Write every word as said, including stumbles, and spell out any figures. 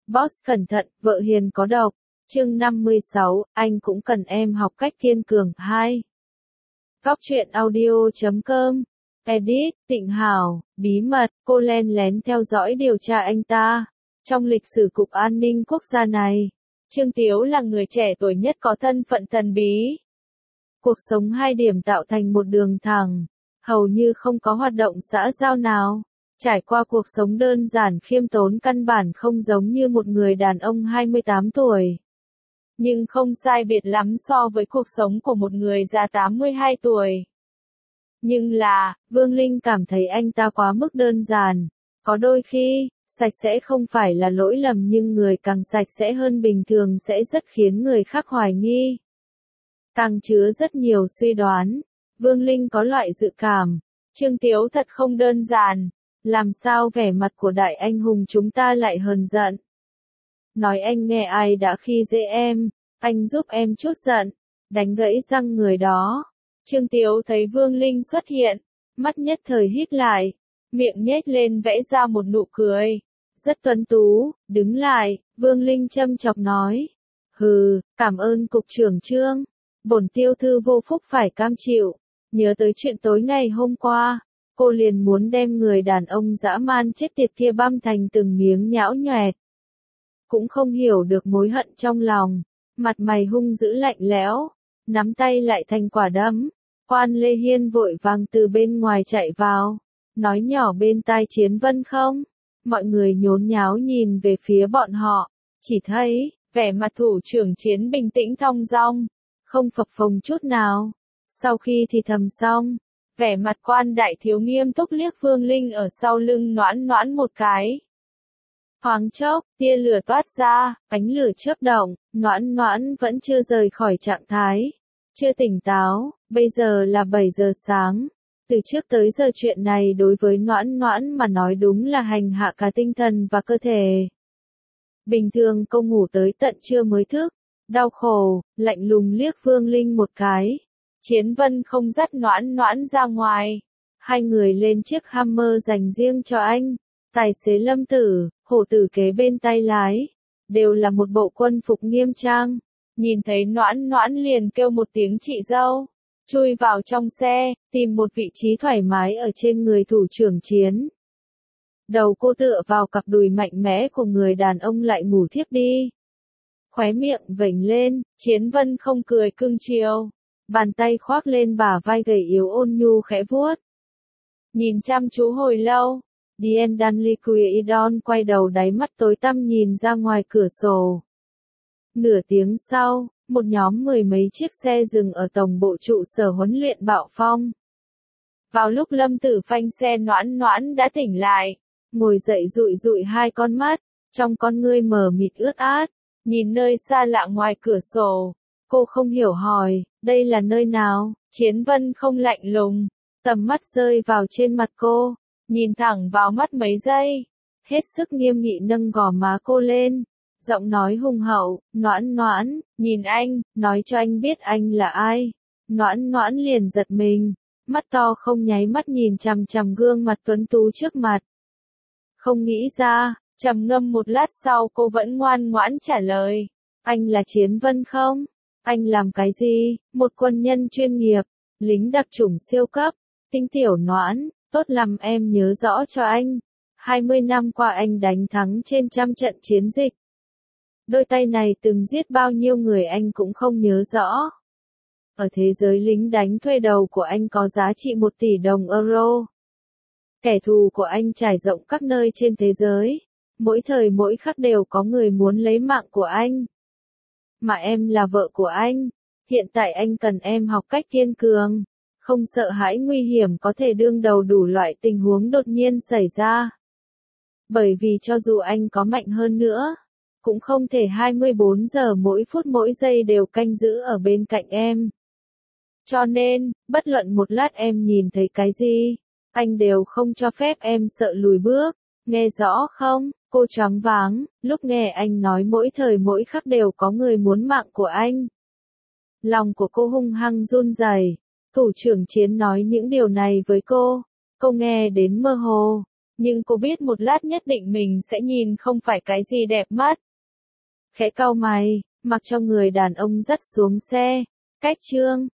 Boss cẩn thận, vợ hiền có độc. Chương năm mươi sáu, anh cũng cần em học cách kiên cường. hai. Góc truyện audio chấm com. Edit, Tịnh Hảo, bí mật, cô len lén theo dõi điều tra anh ta. Trong lịch sử Cục An ninh Quốc gia này, Trương Tiếu là người trẻ tuổi nhất có thân phận thần bí. Cuộc sống hai điểm tạo thành một đường thẳng, hầu như không có hoạt động xã giao nào. Trải qua cuộc sống đơn giản khiêm tốn căn bản không giống như một người đàn ông hai mươi tám tuổi. Nhưng không sai biệt lắm so với cuộc sống của một người già tám mươi hai tuổi. Nhưng là, Vương Linh cảm thấy anh ta quá mức đơn giản. Có đôi khi, sạch sẽ không phải là lỗi lầm nhưng người càng sạch sẽ hơn bình thường sẽ rất khiến người khác hoài nghi. Càng chứa rất nhiều suy đoán. Vương Linh có loại dự cảm. Trương Tiếu thật không đơn giản. Làm sao vẻ mặt của đại anh hùng chúng ta lại hờn giận? Nói anh nghe ai đã khi dễ em, anh giúp em chút giận, đánh gãy răng người đó. Trương Tiếu thấy Vương Linh xuất hiện, mắt nhất thời híp lại, miệng nhếch lên vẽ ra một nụ cười. Rất tuấn tú, đứng lại, Vương Linh châm chọc nói. Hừ, cảm ơn cục trưởng Trương, bổn tiêu thư vô phúc phải cam chịu. Nhớ tới chuyện tối ngày hôm qua, cô liền muốn đem người đàn ông dã man chết tiệt kia băm thành từng miếng nhão nhoẹt. Cũng không hiểu được mối hận trong lòng, mặt mày hung dữ lạnh lẽo, nắm tay lại thành quả đấm. Quan Lê Hiên vội vàng từ bên ngoài chạy vào, nói nhỏ bên tai Chiến Vân không. Mọi người nhốn nháo nhìn về phía bọn họ, chỉ thấy, vẻ mặt thủ trưởng Chiến bình tĩnh thong dong, không phập phồng chút nào. Sau khi thì thầm xong, vẻ mặt Quan đại thiếu nghiêm túc liếc Vương Linh ở sau lưng noãn noãn một cái. Thoáng chốc, tia lửa toát ra, ánh lửa chớp động, noãn noãn vẫn chưa rời khỏi trạng thái, chưa tỉnh táo, bây giờ là bảy giờ sáng. Từ trước tới giờ chuyện này đối với noãn noãn mà nói đúng là hành hạ cả tinh thần và cơ thể. Bình thường cô ngủ tới tận trưa mới thức, đau khổ, lạnh lùng liếc Vương Linh một cái. Chiến Vân không dắt noãn noãn ra ngoài. Hai người lên chiếc Hummer dành riêng cho anh. Tài xế Lâm Tử, Hổ Tử kế bên tay lái. Đều là một bộ quân phục nghiêm trang. Nhìn thấy noãn noãn liền kêu một tiếng chị dâu. Chui vào trong xe, tìm một vị trí thoải mái ở trên người thủ trưởng Chiến. Đầu cô tựa vào cặp đùi mạnh mẽ của người đàn ông lại ngủ thiếp đi. Khóe miệng vểnh lên, Chiến Vân không cười cưng chiều. Bàn tay khoác lên bả vai gầy yếu ôn nhu khẽ vuốt. Nhìn chăm chú hồi lâu, Dien Danley Quaidon quay đầu đáy mắt tối tăm nhìn ra ngoài cửa sổ. Nửa tiếng sau, một nhóm mười mấy chiếc xe dừng ở tổng bộ trụ sở huấn luyện Bạo Phong. Vào lúc Lâm Tử phanh xe noãn noãn đã tỉnh lại, ngồi dậy dụi dụi hai con mắt, trong con ngươi mờ mịt ướt át, nhìn nơi xa lạ ngoài cửa sổ. Cô không hiểu hỏi, đây là nơi nào? Chiến Vân không lạnh lùng, tầm mắt rơi vào trên mặt cô, nhìn thẳng vào mắt mấy giây, hết sức nghiêm nghị nâng gò má cô lên, giọng nói hùng hậu, noãn noãn, nhìn anh, nói cho anh biết anh là ai. Noãn noãn liền giật mình, mắt to không nháy mắt nhìn chằm chằm gương mặt tuấn tú trước mặt. Không nghĩ ra, trầm ngâm một lát sau cô vẫn ngoan ngoãn trả lời, anh là Chiến Vân không? Anh làm cái gì? Một quân nhân chuyên nghiệp, lính đặc chủng siêu cấp, Tinh tiểu noãn, tốt lắm em nhớ rõ cho anh. hai mươi năm qua anh đánh thắng trên trăm trận chiến dịch. Đôi tay này từng giết bao nhiêu người anh cũng không nhớ rõ. Ở thế giới lính đánh thuê đầu của anh có giá trị một tỷ đồng euro. Kẻ thù của anh trải rộng các nơi trên thế giới. Mỗi thời mỗi khắc đều có người muốn lấy mạng của anh. Mà em là vợ của anh. Hiện tại anh cần em học cách kiên cường. Không sợ hãi nguy hiểm có thể đương đầu đủ loại tình huống đột nhiên xảy ra. Bởi vì cho dù anh có mạnh hơn nữa, cũng không thể hai mươi bốn giờ mỗi phút mỗi giây đều canh giữ ở bên cạnh em. Cho nên, bất luận một lát em nhìn thấy cái gì, anh đều không cho phép em sợ lùi bước. Nghe rõ không? Cô choáng váng, lúc nghe anh nói mỗi thời mỗi khắc đều có người muốn mạng của anh. Lòng của cô hung hăng run rẩy. Thủ trưởng Chiến nói những điều này với cô, cô nghe đến mơ hồ, Nhưng cô biết một lát nhất định mình sẽ nhìn không phải cái gì đẹp mắt. Khẽ cau mày, mặc cho người đàn ông dắt xuống xe. Cách Trương